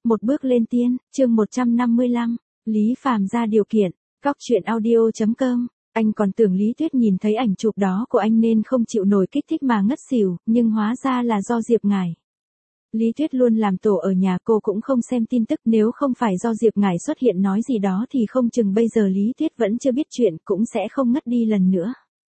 Một bước lên tiên, chương 155, Lý Phàm ra điều kiện, Cóc truyện audio.com. Anh còn tưởng Lý Tuyết nhìn thấy ảnh chụp đó của anh nên không chịu nổi kích thích mà ngất xỉu, nhưng hóa ra là do Diệp Ngải. Lý Tuyết luôn làm tổ ở nhà, cô cũng không xem tin tức, nếu không phải do Diệp Ngải xuất hiện nói gì đó thì không chừng bây giờ Lý Tuyết vẫn chưa biết chuyện, cũng sẽ không ngất đi lần nữa.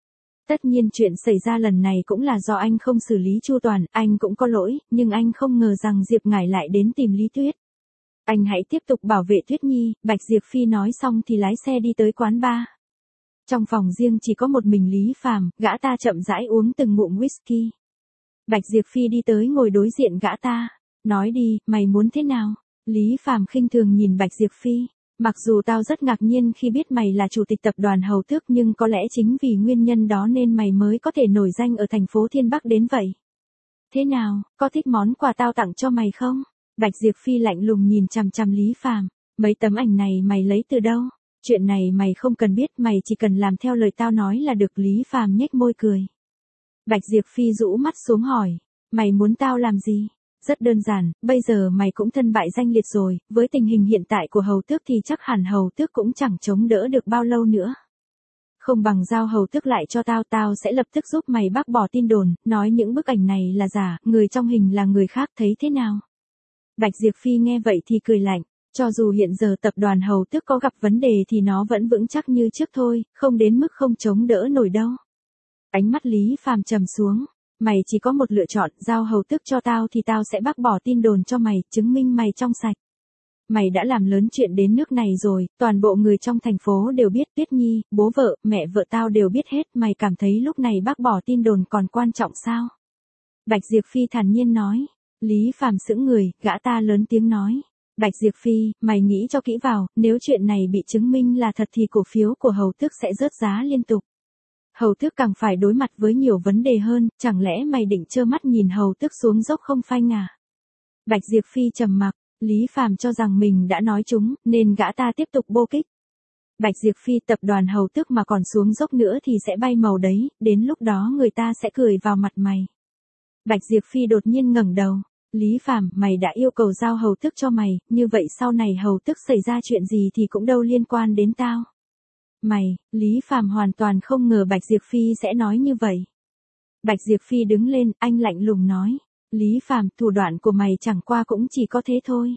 Tất nhiên chuyện xảy ra lần này cũng là do anh không xử lý chu toàn, anh cũng có lỗi, nhưng anh không ngờ rằng Diệp Ngải lại đến tìm Lý Tuyết. Anh hãy tiếp tục bảo vệ Tuyết Nhi, Bạch Diệp Phi nói xong thì lái xe đi tới quán bar. Trong phòng riêng chỉ có một mình Lý Phàm, gã ta chậm rãi uống từng ngụm whisky. Bạch Diệp Phi đi tới ngồi đối diện gã ta, nói đi, mày muốn thế nào? Lý Phàm khinh thường nhìn Bạch Diệp Phi, mặc dù tao rất ngạc nhiên khi biết mày là chủ tịch tập đoàn Hầu Tước, nhưng có lẽ chính vì nguyên nhân đó nên mày mới có thể nổi danh ở thành phố Thiên Bắc đến vậy. Thế nào, có thích món quà tao tặng cho mày không? Bạch Diệp Phi lạnh lùng nhìn chằm chằm Lý Phàm, mấy tấm ảnh này mày lấy từ đâu? Chuyện này mày không cần biết, mày chỉ cần làm theo lời tao nói là được. Lý Phàm nhếch môi cười. Bạch Diệp Phi rũ mắt xuống hỏi, mày muốn tao làm gì? Rất đơn giản, bây giờ mày cũng thân bại danh liệt rồi, với tình hình hiện tại của Hầu Tước thì chắc hẳn Hầu Tước cũng chẳng chống đỡ được bao lâu nữa. Không bằng giao Hầu Tước lại cho tao, tao sẽ lập tức giúp mày bác bỏ tin đồn, nói những bức ảnh này là giả, người trong hình là người khác, thấy thế nào? Bạch Diệp Phi nghe vậy thì cười lạnh, cho dù hiện giờ tập đoàn Hầu Tước có gặp vấn đề thì nó vẫn vững chắc như trước thôi, không đến mức không chống đỡ nổi đâu. Ánh mắt Lý Phàm trầm xuống, mày chỉ có một lựa chọn, giao Hầu Tước cho tao thì tao sẽ bác bỏ tin đồn cho mày, chứng minh mày trong sạch. Mày đã làm lớn chuyện đến nước này rồi, toàn bộ người trong thành phố đều biết, Tuyết Nhi, bố vợ, mẹ vợ tao đều biết hết, mày cảm thấy lúc này bác bỏ tin đồn còn quan trọng sao? Bạch Diệp Phi thản nhiên nói. Lý Phàm sững người, gã ta lớn tiếng nói. Bạch Diệp Phi, mày nghĩ cho kỹ vào, nếu chuyện này bị chứng minh là thật thì cổ phiếu của Hầu Tước sẽ rớt giá liên tục. Hầu Tước càng phải đối mặt với nhiều vấn đề hơn, chẳng lẽ mày định trơ mắt nhìn Hầu Tước xuống dốc không phanh à? Bạch Diệp Phi trầm mặc, Lý Phàm cho rằng mình đã nói trúng, nên gã ta tiếp tục bô kích. Bạch Diệp Phi, tập đoàn Hầu Tước mà còn xuống dốc nữa thì sẽ bay màu đấy, đến lúc đó người ta sẽ cười vào mặt mày. Bạch Diệp Phi đột nhiên ngẩng đầu. Lý Phàm, mày đã yêu cầu giao Hầu Tước cho mày, như vậy sau này Hầu Tước xảy ra chuyện gì thì cũng đâu liên quan đến tao. Mày, Lý Phàm hoàn toàn không ngờ Bạch Diệp Phi sẽ nói như vậy. Bạch Diệp Phi đứng lên, anh lạnh lùng nói. Lý Phàm, thủ đoạn của mày chẳng qua cũng chỉ có thế thôi.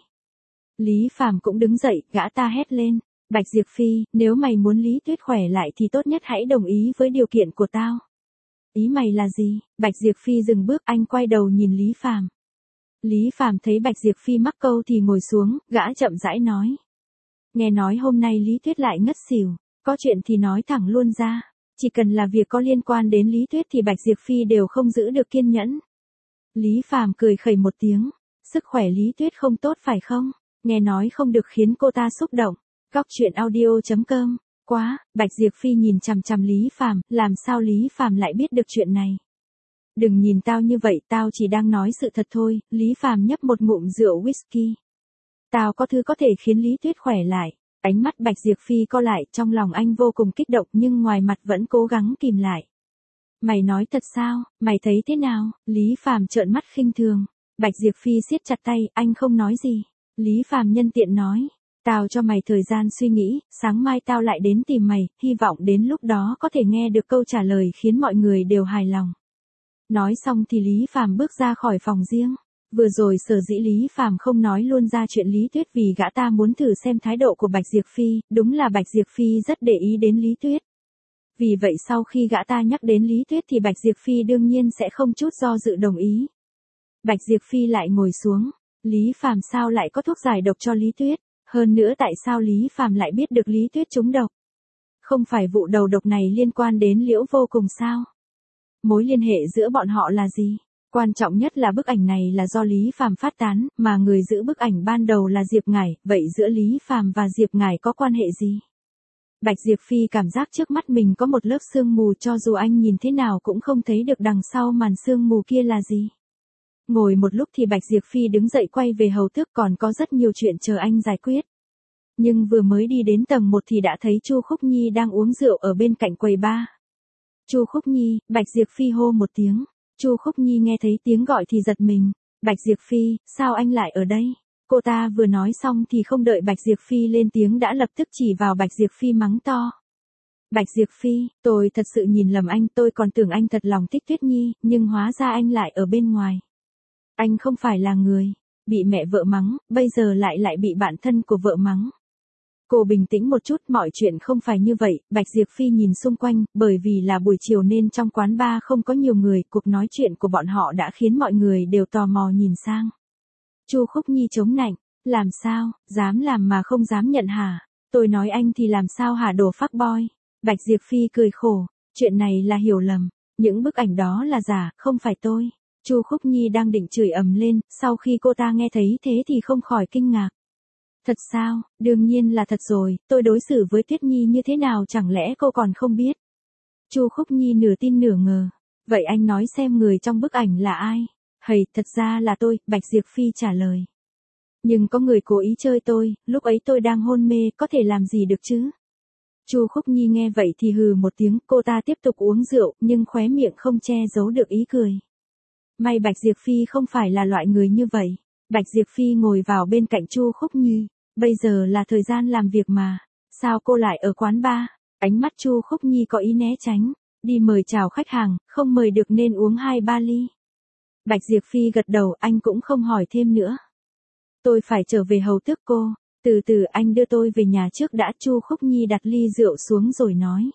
Lý Phàm cũng đứng dậy, gã ta hét lên. Bạch Diệp Phi, nếu mày muốn Lý Tuyết khỏe lại thì tốt nhất hãy đồng ý với điều kiện của tao. Ý mày là gì? Bạch Diệp Phi dừng bước, anh quay đầu nhìn Lý Phàm. Lý Phàm thấy Bạch Diệp Phi mắc câu thì ngồi xuống, gã chậm rãi nói. Nghe nói hôm nay Lý Tuyết lại ngất xỉu, có chuyện thì nói thẳng luôn ra, chỉ cần là việc có liên quan đến Lý Tuyết thì Bạch Diệp Phi đều không giữ được kiên nhẫn. Lý Phàm cười khẩy một tiếng, sức khỏe Lý Tuyết không tốt phải không? Nghe nói không được khiến cô ta xúc động. Cóc truyện audio.com. Quá, Bạch Diệp Phi nhìn chằm chằm Lý Phàm, làm sao Lý Phàm lại biết được chuyện này? Đừng nhìn tao như vậy, tao chỉ đang nói sự thật thôi. Lý Phàm nhấp một ngụm rượu whisky. Tao có thứ có thể khiến Lý Tuyết khỏe lại. Ánh mắt Bạch Diệp Phi co lại, trong lòng anh vô cùng kích động nhưng ngoài mặt vẫn cố gắng kìm lại. Mày nói thật sao, mày thấy thế nào? Lý Phàm trợn mắt khinh thường. Bạch Diệp Phi siết chặt tay, anh không nói gì. Lý Phàm nhân tiện nói. Tao cho mày thời gian suy nghĩ, sáng mai tao lại đến tìm mày, hy vọng đến lúc đó có thể nghe được câu trả lời khiến mọi người đều hài lòng. Nói xong thì Lý Phàm bước ra khỏi phòng riêng. Vừa rồi sở dĩ Lý Phàm không nói luôn ra chuyện Lý Tuyết vì gã ta muốn thử xem thái độ của Bạch Diệp Phi, đúng là Bạch Diệp Phi rất để ý đến Lý Tuyết. Vì vậy sau khi gã ta nhắc đến Lý Tuyết thì Bạch Diệp Phi đương nhiên sẽ không chút do dự đồng ý. Bạch Diệp Phi lại ngồi xuống. Lý Phàm sao lại có thuốc giải độc cho Lý Tuyết? Hơn nữa tại sao Lý Phàm lại biết được Lý Tuyết trúng độc? Không phải vụ đầu độc này liên quan đến Liễu Vô Cùng sao? Mối liên hệ giữa bọn họ là gì? Quan trọng nhất là bức ảnh này là do Lý Phàm phát tán, mà người giữ bức ảnh ban đầu là Diệp Ngải, vậy giữa Lý Phàm và Diệp Ngải có quan hệ gì? Bạch Diệp Phi cảm giác trước mắt mình có một lớp sương mù, cho dù anh nhìn thế nào cũng không thấy được đằng sau màn sương mù kia là gì. Ngồi một lúc thì Bạch Diệp Phi đứng dậy quay về Hầu Tước, còn có rất nhiều chuyện chờ anh giải quyết. Nhưng vừa mới đi đến tầng 1 thì đã thấy Chu Khúc Nhi đang uống rượu ở bên cạnh quầy bar. Chu Khúc Nhi, Bạch Diệp Phi hô một tiếng. Chu Khúc Nhi nghe thấy tiếng gọi thì giật mình. Bạch Diệp Phi, sao anh lại ở đây? Cô ta vừa nói xong thì không đợi Bạch Diệp Phi lên tiếng đã lập tức chỉ vào Bạch Diệp Phi mắng to. Bạch Diệp Phi, tôi thật sự nhìn lầm anh, tôi còn tưởng anh thật lòng thích Tuyết Nhi, nhưng hóa ra anh lại ở bên ngoài. Anh không phải là người bị mẹ vợ mắng, bây giờ lại bị bạn thân của vợ mắng. Cô bình tĩnh một chút, mọi chuyện không phải như vậy. Bạch Diệp Phi nhìn xung quanh, bởi vì là buổi chiều nên trong quán bar không có nhiều người, cuộc nói chuyện của bọn họ đã khiến mọi người đều tò mò nhìn sang. Chu Khúc Nhi chống nạnh, làm sao, dám làm mà không dám nhận hả? Tôi nói anh thì làm sao hả đồ fuck boy? Bạch Diệp Phi cười khổ, chuyện này là hiểu lầm, những bức ảnh đó là giả, không phải tôi. Chu Khúc Nhi đang định chửi ầm lên, sau khi cô ta nghe thấy thế thì không khỏi kinh ngạc. Thật sao, đương nhiên là thật rồi, tôi đối xử với Tuyết Nhi như thế nào chẳng lẽ cô còn không biết? Chu Khúc Nhi nửa tin nửa ngờ. Vậy anh nói xem người trong bức ảnh là ai? Hầy, thật ra là tôi, Bạch Diệp Phi trả lời. Nhưng có người cố ý chơi tôi, lúc ấy tôi đang hôn mê, có thể làm gì được chứ? Chu Khúc Nhi nghe vậy thì hừ một tiếng, cô ta tiếp tục uống rượu, nhưng khóe miệng không che giấu được ý cười. May Bạch Diệp Phi không phải là loại người như vậy. Bạch Diệp Phi ngồi vào bên cạnh Chu Khúc Nhi. Bây giờ là thời gian làm việc mà. Sao cô lại ở quán bar? Ánh mắt Chu Khúc Nhi có ý né tránh. Đi mời chào khách hàng, không mời được nên uống 2-3 ly. Bạch Diệp Phi gật đầu, anh cũng không hỏi thêm nữa. Tôi phải trở về hầu tước cô. Từ từ anh đưa tôi về nhà trước đã. Chu Khúc Nhi đặt ly rượu xuống rồi nói.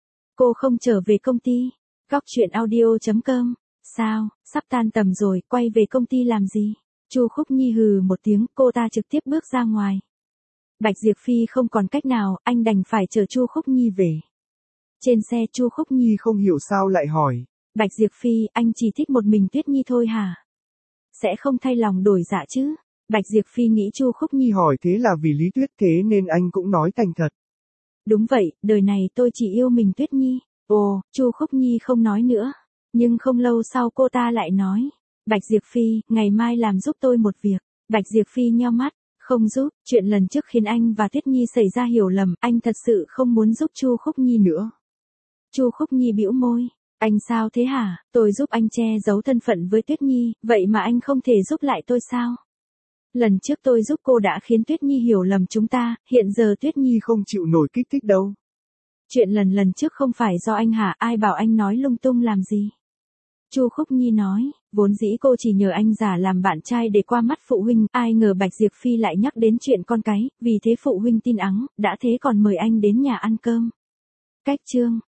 Cô không trở về công ty. Góc truyện audio.com. Sao, sắp tan tầm rồi, quay về công ty làm gì? Chu Khúc Nhi hừ một tiếng, cô ta trực tiếp bước ra ngoài. Bạch Diệp Phi không còn cách nào, anh đành phải chờ Chu Khúc Nhi về. Trên xe Chu Khúc Nhi không hiểu sao lại hỏi. Bạch Diệp Phi, anh chỉ thích một mình Tuyết Nhi thôi hả? Sẽ không thay lòng đổi dạ chứ? Bạch Diệp Phi nghĩ Chu Khúc Nhi hỏi thế là vì Lý Tuyết thế nên anh cũng nói thành thật. Đúng vậy, đời này tôi chỉ yêu mình Tuyết Nhi. Ồ, Chu Khúc Nhi không nói nữa. Nhưng không lâu sau cô ta lại nói. Bạch Diệp Phi, ngày mai làm giúp tôi một việc. Bạch Diệp Phi nheo mắt. Không giúp, chuyện lần trước khiến anh và Tuyết Nhi xảy ra hiểu lầm, anh thật sự không muốn giúp Chu Khúc Nhi nữa. Chu Khúc Nhi bĩu môi. Anh sao thế hả? Tôi giúp anh che giấu thân phận với Tuyết Nhi, vậy mà anh không thể giúp lại tôi sao? Lần trước tôi giúp cô đã khiến Tuyết Nhi hiểu lầm chúng ta, hiện giờ Tuyết Nhi không chịu nổi kích thích đâu. Chuyện lần trước không phải do anh hả? Ai bảo anh nói lung tung làm gì? Chu Khúc Nhi nói, vốn dĩ cô chỉ nhờ anh giả làm bạn trai để qua mắt phụ huynh, ai ngờ Bạch Diệp Phi lại nhắc đến chuyện con cái, vì thế phụ huynh tin ắng, đã thế còn mời anh đến nhà ăn cơm. Cách chương